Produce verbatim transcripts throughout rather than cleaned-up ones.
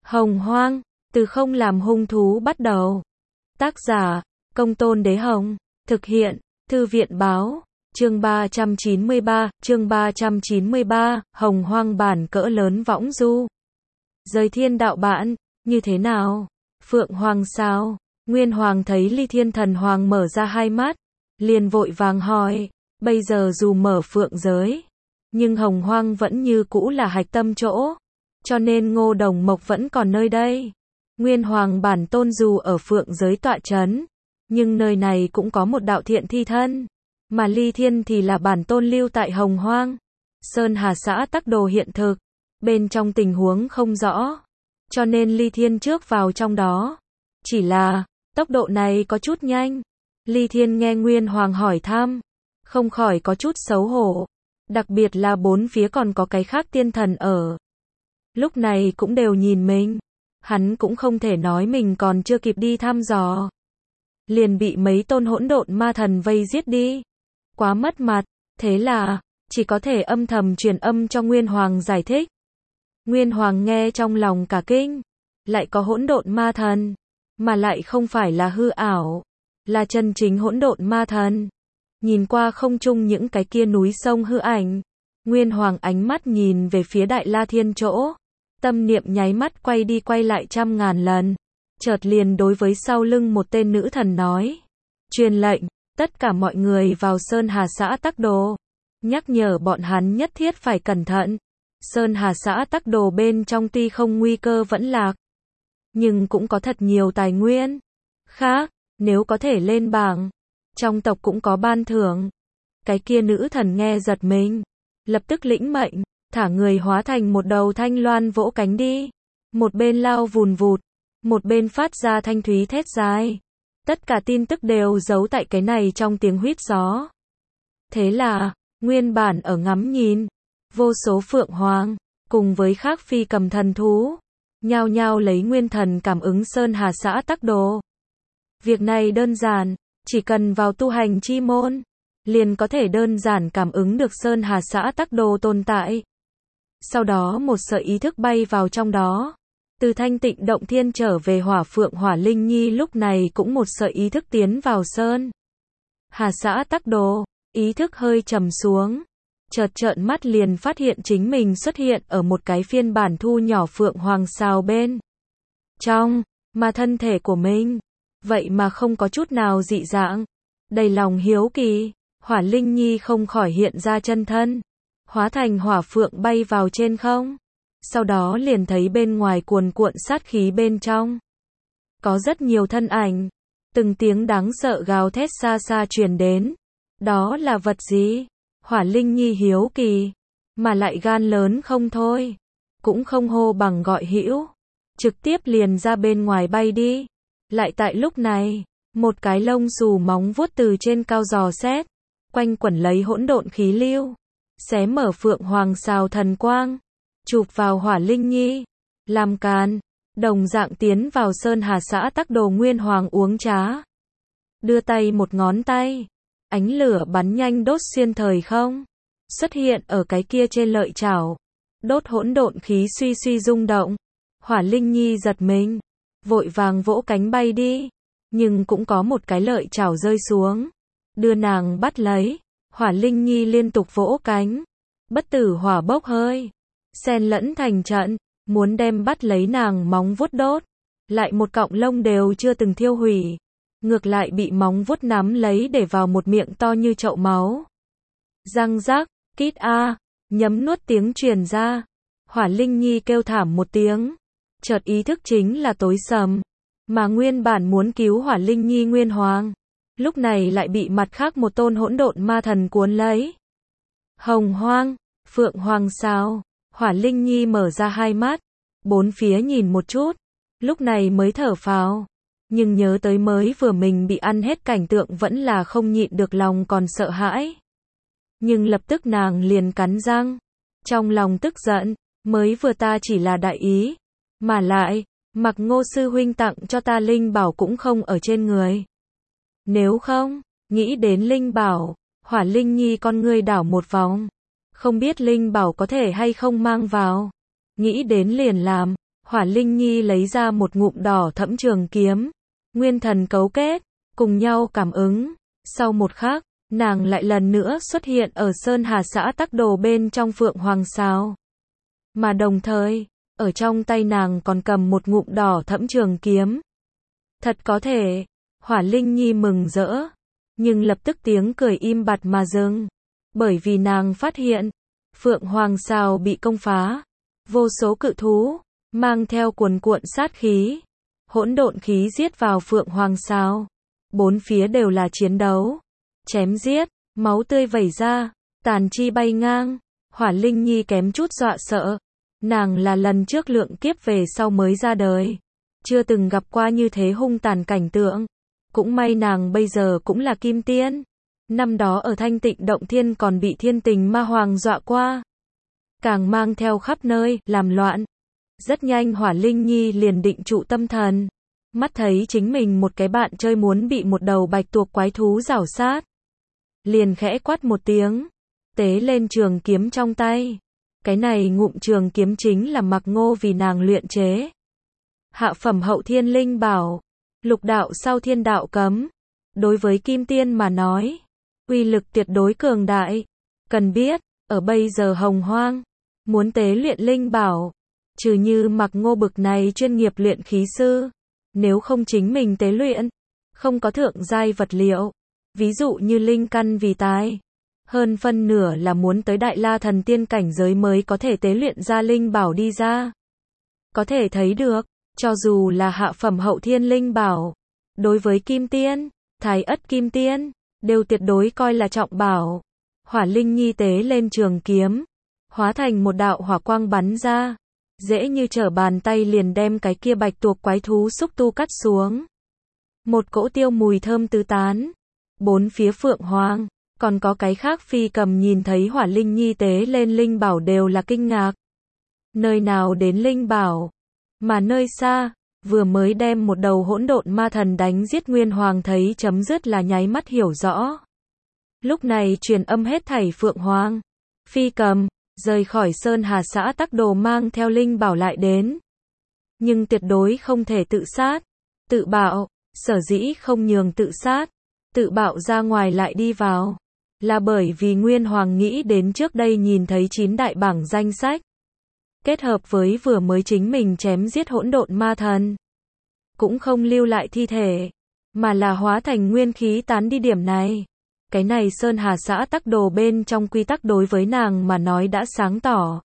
Hồng Hoang, từ không làm hung thú bắt đầu. Tác giả, Công Tôn Đế Hồng. Thực hiện, Thư viện Báo. Chương ba trăm chín mươi ba, chương ba trăm chín mươi ba, Hồng Hoang bản cỡ lớn võng du. Giới thiên đạo bản, như thế nào? Phượng Hoàng sao? Nguyên Hoàng thấy Ly Thiên Thần Hoàng mở ra hai mắt, liền vội vàng hỏi, bây giờ dù mở phượng giới, nhưng Hồng Hoang vẫn như cũ là hạch tâm chỗ, cho nên Ngô Đồng Mộc vẫn còn nơi đây. Nguyên Hoàng bản tôn dù ở phượng giới tọa trấn, nhưng nơi này cũng có một đạo thiện thi thân, mà Ly Thiên thì là bản tôn lưu tại Hồng Hoang. Sơn Hà xã tắc đồ hiện thực, bên trong tình huống không rõ, cho nên Ly Thiên trước vào trong đó. Chỉ là, tốc độ này có chút nhanh. Ly Thiên nghe Nguyên Hoàng hỏi thăm, không khỏi có chút xấu hổ, đặc biệt là bốn phía còn có cái khác tiên thần ở. Lúc này cũng đều nhìn mình, hắn cũng không thể nói mình còn chưa kịp đi thăm dò, liền bị mấy tôn hỗn độn ma thần vây giết đi. Quá mất mặt, thế là, chỉ có thể âm thầm truyền âm cho Nguyên Hoàng giải thích. Nguyên Hoàng nghe trong lòng cả kinh, lại có hỗn độn ma thần, mà lại không phải là hư ảo, là chân chính hỗn độn ma thần. Nhìn qua không trung những cái kia núi sông hư ảnh, Nguyên Hoàng ánh mắt nhìn về phía Đại La Thiên chỗ, tâm niệm nháy mắt quay đi quay lại trăm ngàn lần, chợt liền đối với sau lưng một tên nữ thần nói, truyền lệnh, tất cả mọi người vào Sơn Hà xã Tắc Đồ, nhắc nhở bọn hắn nhất thiết phải cẩn thận. Sơn Hà xã Tắc Đồ bên trong tuy không nguy cơ vẫn lạc, nhưng cũng có thật nhiều tài nguyên khác, nếu có thể lên bảng, trong tộc cũng có ban thưởng. Cái kia nữ thần nghe giật mình, lập tức lĩnh mệnh, thả người hóa thành một đầu thanh loan vỗ cánh đi, một bên lao vùn vụt, một bên phát ra thanh thúy thét dài. Tất cả tin tức đều giấu tại cái này trong tiếng huýt gió. Thế là, nguyên bản ở ngắm nhìn, vô số phượng hoàng, cùng với khác phi cầm thần thú, nhao nhao lấy nguyên thần cảm ứng Sơn Hà xã Tắc Đồ. Việc này đơn giản, chỉ cần vào tu hành chi môn, liền có thể đơn giản cảm ứng được Sơn Hà xã Tắc Đồ tồn tại. Sau đó một sợi ý thức bay vào trong đó. Từ thanh tịnh động thiên trở về hỏa phượng hỏa linh nhi lúc này cũng một sợi ý thức tiến vào Sơn Hà xã Tắc Đồ, ý thức hơi trầm xuống, chợt trợn mắt liền phát hiện chính mình xuất hiện ở một cái phiên bản thu nhỏ phượng hoàng sao bên trong, mà thân thể của mình, vậy mà không có chút nào dị dạng. Đầy lòng hiếu kỳ, hỏa linh nhi không khỏi hiện ra chân thân, hóa thành hỏa phượng bay vào trên không. Sau đó liền thấy bên ngoài cuồn cuộn sát khí bên trong, có rất nhiều thân ảnh, từng tiếng đáng sợ gào thét xa xa truyền đến. Đó là vật gì? Hỏa Linh Nhi hiếu kỳ, mà lại gan lớn không thôi, cũng không hô bằng gọi hữu, trực tiếp liền ra bên ngoài bay đi. Lại tại lúc này, một cái lông xù móng vuốt từ trên cao dò xét, quanh quẩn lấy hỗn độn khí lưu, xé mở phượng hoàng xào thần quang, chụp vào Hỏa Linh Nhi, làm càn. Đồng dạng tiến vào Sơn Hà xã Tắc Đồ Nguyên Hoàng uống trá, đưa tay một ngón tay, ánh lửa bắn nhanh đốt xuyên thời không, xuất hiện ở cái kia trên lợi chảo, đốt hỗn độn khí suy suy rung động. Hỏa Linh Nhi giật mình, vội vàng vỗ cánh bay đi, nhưng cũng có một cái lợi chảo rơi xuống, đưa nàng bắt lấy. Hỏa Linh Nhi liên tục vỗ cánh, bất tử hỏa bốc hơi, xen lẫn thành trận, muốn đem bắt lấy nàng móng vuốt đốt, lại một cọng lông đều chưa từng thiêu hủy, ngược lại bị móng vuốt nắm lấy để vào một miệng to như chậu máu. Răng rác, kít a, nhấm nuốt tiếng truyền ra. Hỏa Linh Nhi kêu thảm một tiếng, chợt ý thức chính là tối sầm, mà nguyên bản muốn cứu Hỏa Linh Nhi Nguyên Hoàng, lúc này lại bị mặt khác một tôn hỗn độn ma thần cuốn lấy. Hồng Hoang, Phượng Hoàng sao? Hỏa Linh Nhi mở ra hai mắt, bốn phía nhìn một chút, lúc này mới thở phào, nhưng nhớ tới mới vừa mình bị ăn hết cảnh tượng vẫn là không nhịn được lòng còn sợ hãi. Nhưng lập tức nàng liền cắn răng, trong lòng tức giận, mới vừa ta chỉ là đại ý, mà lại, mặc Ngô sư huynh tặng cho ta linh bảo cũng không ở trên người. Nếu không, nghĩ đến linh bảo, Hỏa Linh Nhi con ngươi đảo một vòng, không biết linh bảo có thể hay không mang vào. Nghĩ đến liền làm, Hỏa Linh Nhi lấy ra một ngụm đỏ thẫm trường kiếm, nguyên thần cấu kết, cùng nhau cảm ứng. Sau một khắc, nàng lại lần nữa xuất hiện ở Sơn Hà xã Tắc Đồ bên trong Phượng Hoàng Sào. Mà đồng thời, ở trong tay nàng còn cầm một ngụm đỏ thẫm trường kiếm. Thật có thể, Hỏa Linh Nhi mừng rỡ, nhưng lập tức tiếng cười im bặt mà dừng, bởi vì nàng phát hiện, Phượng Hoàng Sào bị công phá, vô số cự thú, mang theo cuồn cuộn sát khí, hỗn độn khí giết vào Phượng Hoàng Sào. Bốn phía đều là chiến đấu, chém giết, máu tươi vẩy ra, tàn chi bay ngang. Hỏa Linh Nhi kém chút dọa sợ, nàng là lần trước lượng kiếp về sau mới ra đời, chưa từng gặp qua như thế hung tàn cảnh tượng. Cũng may nàng bây giờ cũng là kim tiên, năm đó ở Thanh Tịnh Động Thiên còn bị Thiên Tình Ma Hoàng dọa qua, càng mang theo khắp nơi, làm loạn. Rất nhanh Hỏa Linh Nhi liền định trụ tâm thần, mắt thấy chính mình một cái bạn chơi muốn bị một đầu bạch tuộc quái thú rảo sát, liền khẽ quát một tiếng, tế lên trường kiếm trong tay. Cái này ngụm trường kiếm chính là Mạc Ngô vì nàng luyện chế. Hạ phẩm hậu thiên linh bảo, lục đạo sau thiên đạo cấm. Đối với kim tiên mà nói, uy lực tuyệt đối cường đại. Cần biết, ở bây giờ hồng hoang, muốn tế luyện linh bảo, trừ như Mạc Ngô bực này chuyên nghiệp luyện khí sư, nếu không chính mình tế luyện, không có thượng giai vật liệu, ví dụ như linh căn vì tài, hơn phân nửa là muốn tới đại la thần tiên cảnh giới mới có thể tế luyện ra linh bảo đi ra. Có thể thấy được, cho dù là hạ phẩm hậu thiên linh bảo, đối với kim tiên, thái ất kim tiên, đều tuyệt đối coi là trọng bảo. Hỏa Linh Nhi tế lên trường kiếm, hóa thành một đạo hỏa quang bắn ra, dễ như trở bàn tay liền đem cái kia bạch tuộc quái thú xúc tu cắt xuống. Một cỗ tiêu mùi thơm tứ tán, bốn phía Phượng Hoàng, còn có cái khác phi cầm nhìn thấy Hỏa Linh Nhi tế lên linh bảo đều là kinh ngạc. Nơi nào đến linh bảo, mà nơi xa, vừa mới đem một đầu hỗn độn ma thần đánh giết Nguyên Hoàng thấy chấm dứt là nháy mắt hiểu rõ. Lúc này truyền âm hết thảy Phượng Hoàng, phi cầm, rời khỏi Sơn Hà xã Tắc Đồ mang theo linh bảo lại đến. Nhưng tuyệt đối không thể tự sát, tự bạo, sở dĩ không nhường tự sát, tự bạo ra ngoài lại đi vào, là bởi vì Nguyên Hoàng nghĩ đến trước đây nhìn thấy chín đại bảng danh sách, kết hợp với vừa mới chính mình chém giết hỗn độn ma thần, cũng không lưu lại thi thể, mà là hóa thành nguyên khí tán đi điểm này. Cái này Sơn Hà xã Tắc Đồ bên trong quy tắc đối với nàng mà nói đã sáng tỏ.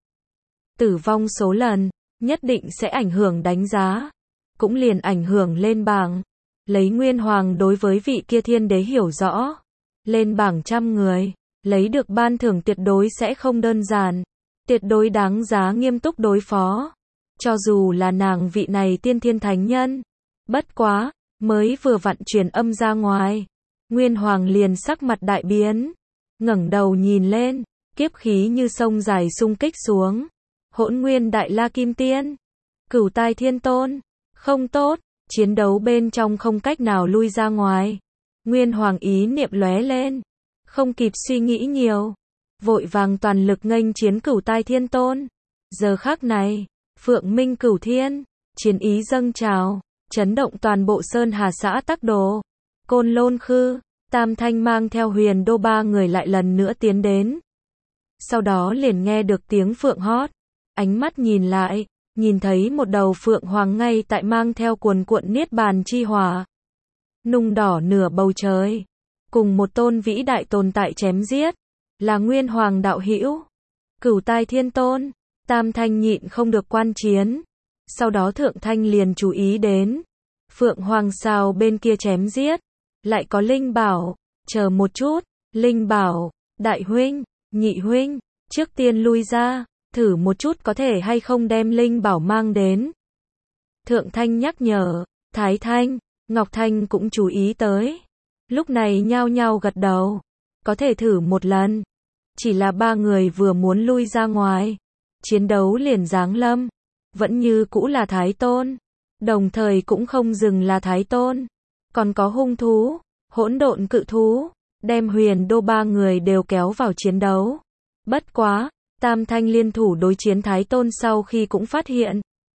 Tử vong số lần, nhất định sẽ ảnh hưởng đánh giá, cũng liền ảnh hưởng lên bảng. Lấy Nguyên Hoàng đối với vị kia thiên đế hiểu rõ, lên bảng trăm người, lấy được ban thưởng tuyệt đối sẽ không đơn giản, tuyệt đối đáng giá nghiêm túc đối phó. Cho dù là nàng vị này tiên thiên thánh nhân, bất quá, mới vừa vặn truyền âm ra ngoài, Nguyên Hoàng liền sắc mặt đại biến, ngẩng đầu nhìn lên, kiếp khí như sông dài xung kích xuống. Hỗn Nguyên Đại La Kim Tiên, Cửu Tai Thiên Tôn, không tốt, chiến đấu bên trong không cách nào lui ra ngoài. Nguyên Hoàng ý niệm lóe lên, không kịp suy nghĩ nhiều, vội vàng toàn lực nghênh chiến Cửu Tai Thiên Tôn. Giờ khắc này, Phượng Minh Cửu Thiên, chiến ý dâng trào, chấn động toàn bộ Sơn Hà xã Tắc Đồ. Côn Lôn Khư, Tam Thanh mang theo Huyền Đô ba người lại lần nữa tiến đến. Sau đó liền nghe được tiếng phượng hót, ánh mắt nhìn lại, nhìn thấy một đầu phượng hoàng ngay tại mang theo cuồn cuộn niết bàn chi hỏa, nung đỏ nửa bầu trời, cùng một tôn vĩ đại tồn tại chém giết, là Nguyên Hoàng đạo hữu, Cửu Tai Thiên Tôn. Tam Thanh nhịn không được quan chiến, sau đó Thượng Thanh liền chú ý đến, Phượng Hoàng Sào bên kia chém giết, lại có linh bảo, chờ một chút, linh bảo, đại huynh, nhị huynh, trước tiên lui ra, thử một chút có thể hay không đem linh bảo mang đến. Thượng Thanh nhắc nhở, Thái Thanh, Ngọc Thanh cũng chú ý tới, lúc này nhao nhao gật đầu, có thể thử một lần. Chỉ là ba người vừa muốn lui ra ngoài, chiến đấu liền giáng lâm, vẫn như cũ là Thái Tôn, đồng thời cũng không dừng là Thái Tôn, còn có hung thú, hỗn độn cự thú, đem Huyền Đô ba người đều kéo vào chiến đấu. Bất quá, Tam Thanh liên thủ đối chiến Thái Tôn sau khi cũng phát hiện,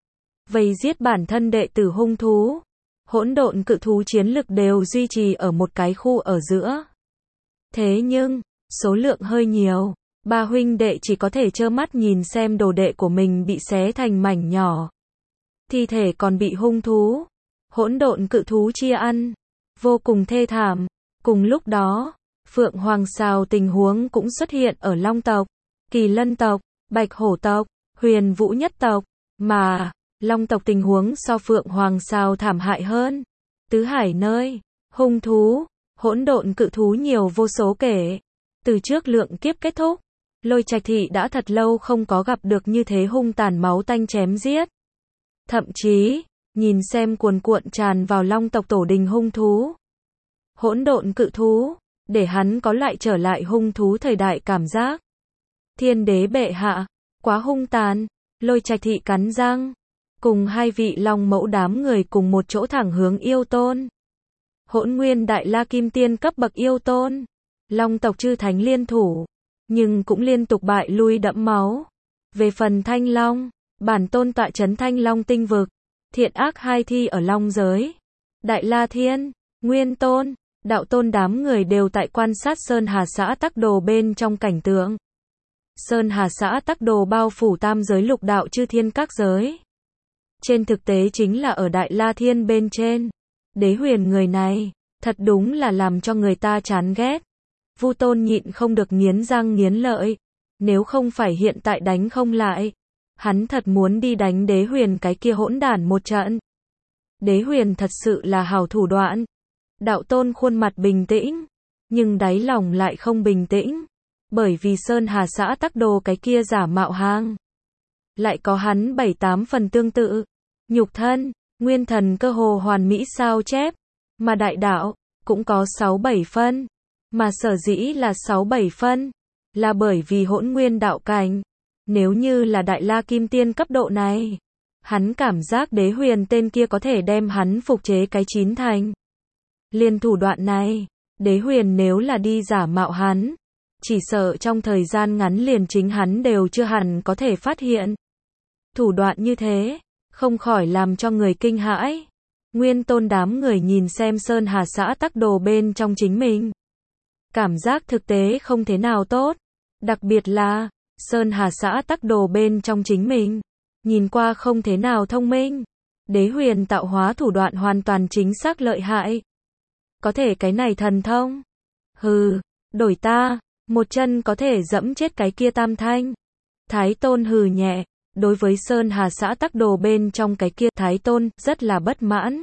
vây giết bản thân đệ tử hung thú. Hỗn độn cự thú chiến lực đều duy trì ở một cái khu ở giữa. Thế nhưng, số lượng hơi nhiều, ba huynh đệ chỉ có thể trơ mắt nhìn xem đồ đệ của mình bị xé thành mảnh nhỏ. Thi thể còn bị hung thú, hỗn độn cự thú chia ăn, vô cùng thê thảm. Cùng lúc đó, Phượng Hoàng Sào tình huống cũng xuất hiện ở Long tộc, Kỳ Lân tộc, Bạch Hổ tộc, Huyền Vũ Nhất tộc, mà Long tộc tình huống so Phượng Hoàng Sào thảm hại hơn. Tứ hải nơi, hung thú, hỗn độn cự thú nhiều vô số kể. Từ trước lượng kiếp kết thúc, Lôi Trạch Thị đã thật lâu không có gặp được như thế hung tàn máu tanh chém giết. Thậm chí, nhìn xem cuồn cuộn tràn vào Long tộc tổ đình hung thú, hỗn độn cự thú, để hắn có lại trở lại hung thú thời đại cảm giác. Thiên đế bệ hạ, quá hung tàn. Lôi Trạch Thị cắn răng, cùng hai vị long mẫu đám người cùng một chỗ thẳng hướng yêu tôn. Hỗn nguyên đại la kim tiên cấp bậc yêu tôn, Long tộc chư thánh liên thủ, nhưng cũng liên tục bại lui đẫm máu. Về phần Thanh Long, bản tôn tọa trấn Thanh Long tinh vực, thiện ác hai thi ở long giới. Đại La Thiên, Nguyên Tôn, Đạo Tôn đám người đều tại quan sát Sơn Hà xã Tắc Đồ bên trong cảnh tượng. Sơn Hà xã Tắc Đồ bao phủ tam giới lục đạo chư thiên các giới. Trên thực tế chính là ở Đại La Thiên bên trên. Đế Huyền người này, thật đúng là làm cho người ta chán ghét. Vu Tôn nhịn không được nghiến răng nghiến lợi. Nếu không phải hiện tại đánh không lại, hắn thật muốn đi đánh Đế Huyền cái kia hỗn đản một trận. Đế Huyền thật sự là hảo thủ đoạn. Đạo Tôn khuôn mặt bình tĩnh, nhưng đáy lòng lại không bình tĩnh. Bởi vì Sơn Hà xã Tắc Đồ cái kia giả mạo hang, lại có hắn bảy tám phần tương tự. Nhục thân, nguyên thần cơ hồ hoàn mỹ sao chép, mà đại đạo cũng có sáu bảy phân. Mà sở dĩ là sáu bảy phân, là bởi vì hỗn nguyên đạo cảnh. Nếu như là đại la kim tiên cấp độ này, hắn cảm giác Đế Huyền tên kia có thể đem hắn phục chế cái chín thành. Liên thủ đoạn này, Đế Huyền nếu là đi giả mạo hắn, chỉ sợ trong thời gian ngắn liền chính hắn đều chưa hẳn có thể phát hiện. Thủ đoạn như thế, không khỏi làm cho người kinh hãi. Nguyên Tôn đám người nhìn xem Sơn Hà xã Tắc Đồ bên trong chính mình, cảm giác thực tế không thế nào tốt. Đặc biệt là, Sơn Hà xã Tắc Đồ bên trong chính mình, nhìn qua không thế nào thông minh. Đế Huyền tạo hóa thủ đoạn hoàn toàn chính xác lợi hại. Có thể cái này thần thông. Hừ, đổi ta, một chân có thể dẫm chết cái kia Tam Thanh. Thái Tôn hừ nhẹ, đối với Sơn Hà xã Tắc Đồ bên trong cái kia Thái Tôn rất là bất mãn.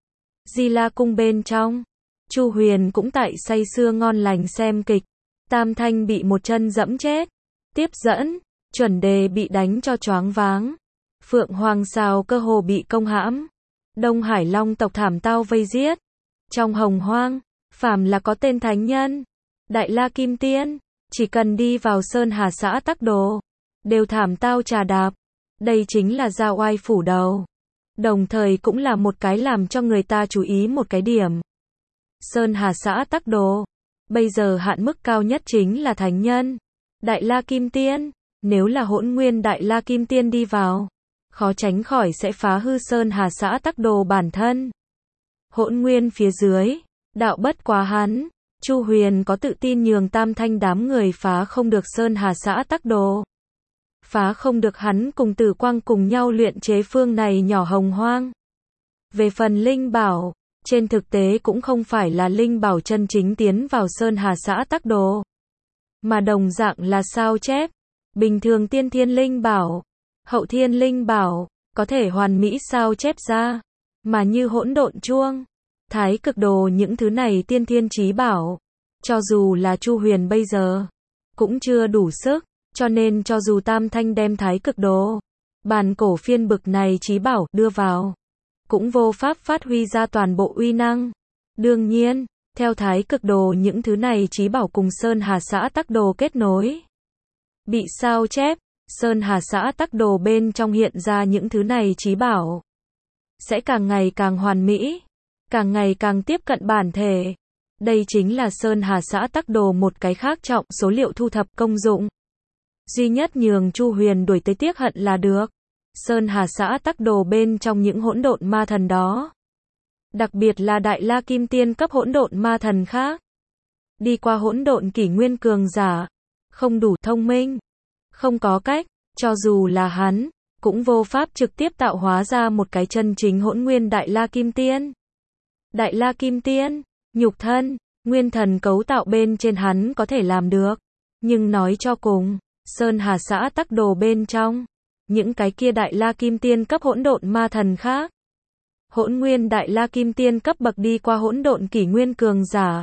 Di La cung bên trong, Chu Huyền cũng tại say sưa ngon lành xem kịch. Tam Thanh bị một chân dẫm chết, tiếp dẫn, chuẩn đề bị đánh cho choáng váng. Phượng Hoàng Sào cơ hồ bị công hãm. Đông Hải Long tộc thảm tao vây giết. Trong hồng hoang, phàm là có tên thánh nhân, Đại La Kim Tiên, chỉ cần đi vào Sơn Hà xã Tắc Đồ, đều thảm tao trà đạp. Đây chính là giao oai phủ đầu. Đồng thời cũng là một cái làm cho người ta chú ý một cái điểm. Sơn Hà xã Tắc Đồ, bây giờ hạn mức cao nhất chính là thánh nhân, Đại La Kim Tiên. Nếu là hỗn nguyên Đại La Kim Tiên đi vào, khó tránh khỏi sẽ phá hư Sơn Hà xã Tắc Đồ bản thân. Hỗn nguyên phía dưới, đạo bất quá hắn. Chu Huyền có tự tin nhường Tam Thanh đám người phá không được Sơn Hà xã Tắc Đồ. Phá không được hắn cùng Tử Quang cùng nhau luyện chế phương này nhỏ hồng hoang. Về phần linh bảo, trên thực tế cũng không phải là linh bảo chân chính tiến vào Sơn Hà xã Tắc Đồ, mà đồng dạng là sao chép. Bình thường tiên thiên linh bảo, hậu thiên linh bảo, có thể hoàn mỹ sao chép ra. Mà như hỗn độn chuông, thái cực đồ những thứ này tiên thiên chí bảo, cho dù là Chu Huyền bây giờ, cũng chưa đủ sức, cho nên cho dù Tam Thanh đem thái cực đồ, bàn cổ phiên bực này chí bảo đưa vào, cũng vô pháp phát huy ra toàn bộ uy năng. Đương nhiên, theo thái cực đồ những thứ này chí bảo cùng Sơn Hà xã Tắc Đồ kết nối, bị sao chép, Sơn Hà xã Tắc Đồ bên trong hiện ra những thứ này chí bảo, sẽ càng ngày càng hoàn mỹ, càng ngày càng tiếp cận bản thể. Đây chính là Sơn Hà xã Tắc Đồ một cái khác trọng số liệu thu thập công dụng. Duy nhất nhường Chu Huyền đuổi tới tiếc hận là được. Sơn Hà xã Tắc Đồ bên trong những hỗn độn ma thần đó. Đặc biệt là Đại La Kim Tiên cấp hỗn độn ma thần khác. Đi qua hỗn độn kỷ nguyên cường giả, không đủ thông minh, không có cách, cho dù là hắn, cũng vô pháp trực tiếp tạo hóa ra một cái chân chính hỗn nguyên Đại La Kim Tiên. Đại La Kim Tiên, nhục thân, nguyên thần cấu tạo bên trên hắn có thể làm được, nhưng nói cho cùng, Sơn Hà xã Tắc Đồ bên trong, những cái kia Đại La Kim Tiên cấp hỗn độn ma thần khác, hỗn nguyên Đại La Kim Tiên cấp bậc đi qua hỗn độn kỷ nguyên cường giả.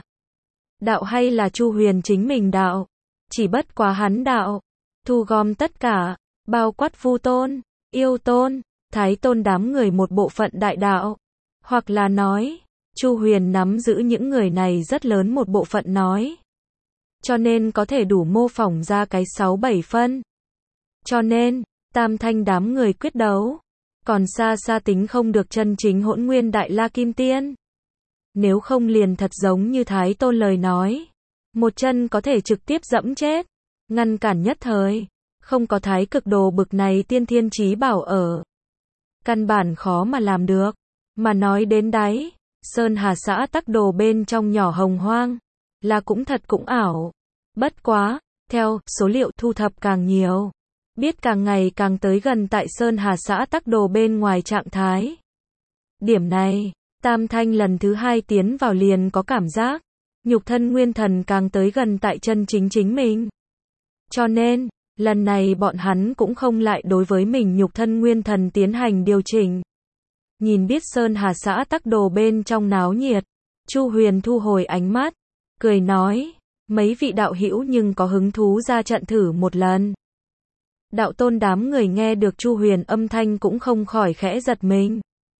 Đạo hay là Chu Huyền chính mình đạo, chỉ bất quá hắn đạo, thu gom tất cả, bao quát Vu Tôn, Yêu Tôn, Thái Tôn đám người một bộ phận đại đạo, hoặc là nói, Chu Huyền nắm giữ những người này rất lớn một bộ phận nói. Cho nên có thể đủ mô phỏng ra cái sáu bảy phân. Cho nên, Tam Thanh đám người quyết đấu, còn xa xa tính không được chân chính hỗn nguyên Đại La Kim Tiên. Nếu không liền thật giống như Thái Tôn lời nói, một chân có thể trực tiếp dẫm chết, ngăn cản nhất thời, không có Thái Cực Đồ bực này tiên thiên chí bảo ở. Căn bản khó mà làm được, mà nói đến đáy, Sơn Hà xã Tắc Đồ bên trong nhỏ hồng hoang, là cũng thật cũng ảo. Bất quá, theo số liệu thu thập càng nhiều, biết càng ngày càng tới gần tại Sơn Hà xã Tắc Đồ bên ngoài trạng thái. Điểm này, Tam Thanh lần thứ hai tiến vào liền có cảm giác, nhục thân nguyên thần càng tới gần tại chân chính chính mình. Cho nên, lần này bọn hắn cũng không lại đối với mình nhục thân nguyên thần tiến hành điều chỉnh. Nhìn biết Sơn Hà xã Tắc Đồ bên trong náo nhiệt, Chu Huyền thu hồi ánh mắt, cười nói, mấy vị đạo hữu nhưng có hứng thú ra trận thử một lần. Đạo Tôn đám người nghe được Chu Huyền âm thanh cũng không khỏi khẽ giật mình.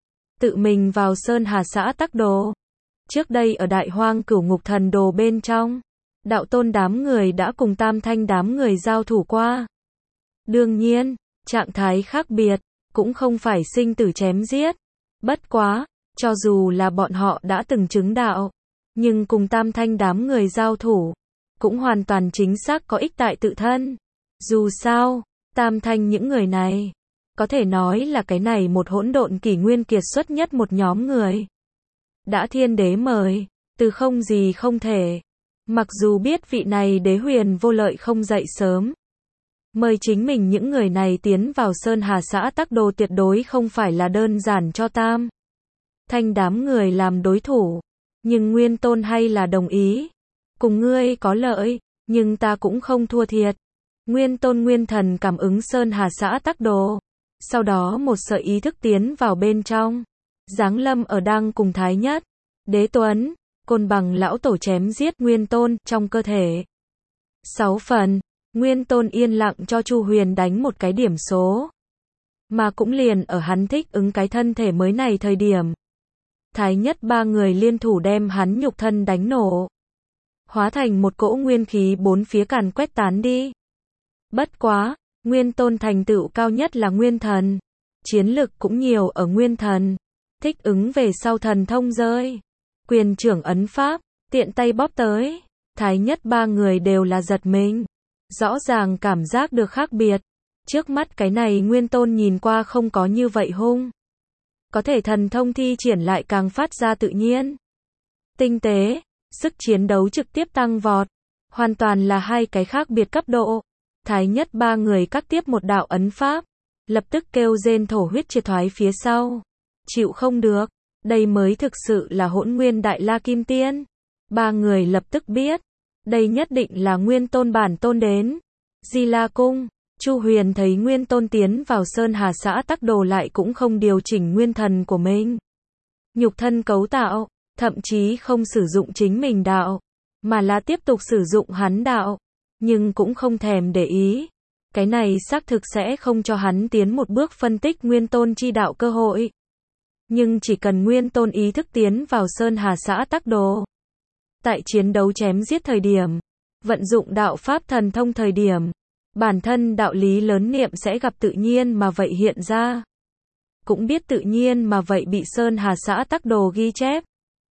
Tự mình vào Sơn Hà xã Tắc Đồ. Trước đây ở Đại Hoang Cửu Ngục Thần Đồ bên trong, Đạo Tôn đám người đã cùng Tam Thanh đám người giao thủ qua. Đương nhiên, trạng thái khác biệt, cũng không phải sinh tử chém giết. Bất quá, cho dù là bọn họ đã từng chứng đạo, nhưng cùng Tam Thanh đám người giao thủ, cũng hoàn toàn chính xác có ích tại tự thân. Dù sao, Tam Thanh những người này, có thể nói là cái này một hỗn độn kỷ nguyên kiệt xuất nhất một nhóm người. Đã thiên đế mời, từ không gì không thể. Mặc dù biết vị này đế huyền vô lợi không dậy sớm, mời chính mình những người này tiến vào Sơn Hà xã Tắc Đồ tuyệt đối không phải là đơn giản cho Tam Thanh đám người làm đối thủ. Nhưng Nguyên Tôn hay là đồng ý. Cùng ngươi có lợi, nhưng ta cũng không thua thiệt. Nguyên Tôn nguyên thần cảm ứng Sơn Hà xã Tắc Đồ. Sau đó một sợi ý thức tiến vào bên trong. Giáng lâm ở đang cùng Thái Nhất, Đế Tuấn, Côn Bằng lão tổ chém giết Nguyên Tôn trong cơ thể. Sáu phần, Nguyên Tôn yên lặng cho Chu Huyền đánh một cái điểm số. Mà cũng liền ở hắn thích ứng cái thân thể mới này thời điểm. Thái Nhất ba người liên thủ đem hắn nhục thân đánh nổ. Hóa thành một cỗ nguyên khí bốn phía càn quét tán đi. Bất quá, Nguyên Tôn thành tựu cao nhất là Nguyên Thần. Chiến lực cũng nhiều ở Nguyên Thần. Thích ứng về sau thần thông rơi. Quyền trưởng ấn pháp, tiện tay bóp tới. Thái Nhất ba người đều là giật mình. Rõ ràng cảm giác được khác biệt. Trước mắt cái này Nguyên Tôn nhìn qua không có như vậy hung. Có thể thần thông thi triển lại càng phát ra tự nhiên. Tinh tế, sức chiến đấu trực tiếp tăng vọt. Hoàn toàn là hai cái khác biệt cấp độ. Thái Nhất ba người cắt tiếp một đạo ấn pháp. Lập tức kêu rên thổ huyết triệt thoái phía sau. Chịu không được. Đây mới thực sự là hỗn nguyên Đại La Kim Tiên. Ba người lập tức biết. Đây nhất định là Nguyên Tôn bản tôn đến. Di La Cung. Chu Huyền thấy Nguyên Tôn tiến vào Sơn Hà xã Tắc Đồ lại cũng không điều chỉnh nguyên thần của mình. Nhục thân cấu tạo, thậm chí không sử dụng chính mình đạo, mà là tiếp tục sử dụng hắn đạo, nhưng cũng không thèm để ý. Cái này xác thực sẽ không cho hắn tiến một bước phân tích Nguyên Tôn chi đạo cơ hội. Nhưng chỉ cần Nguyên Tôn ý thức tiến vào Sơn Hà xã Tắc Đồ, tại chiến đấu chém giết thời điểm, vận dụng đạo pháp thần thông thời điểm, bản thân đạo lý lớn niệm sẽ gặp tự nhiên mà vậy hiện ra. Cũng biết tự nhiên mà vậy bị Sơn Hà xã Tắc Đồ ghi chép.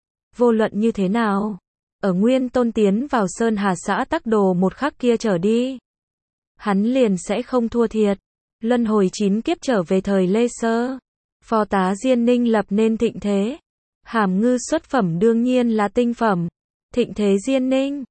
Vô luận như thế nào, ở Nguyên Tôn tiến vào Sơn Hà xã Tắc Đồ một khắc kia trở đi, hắn liền sẽ không thua thiệt. Luân hồi chín kiếp trở về thời Lê Sơ. Phò tá Diên Ninh lập nên thịnh thế. Hàm ngư xuất phẩm đương nhiên là tinh phẩm. Thịnh thế Diên Ninh.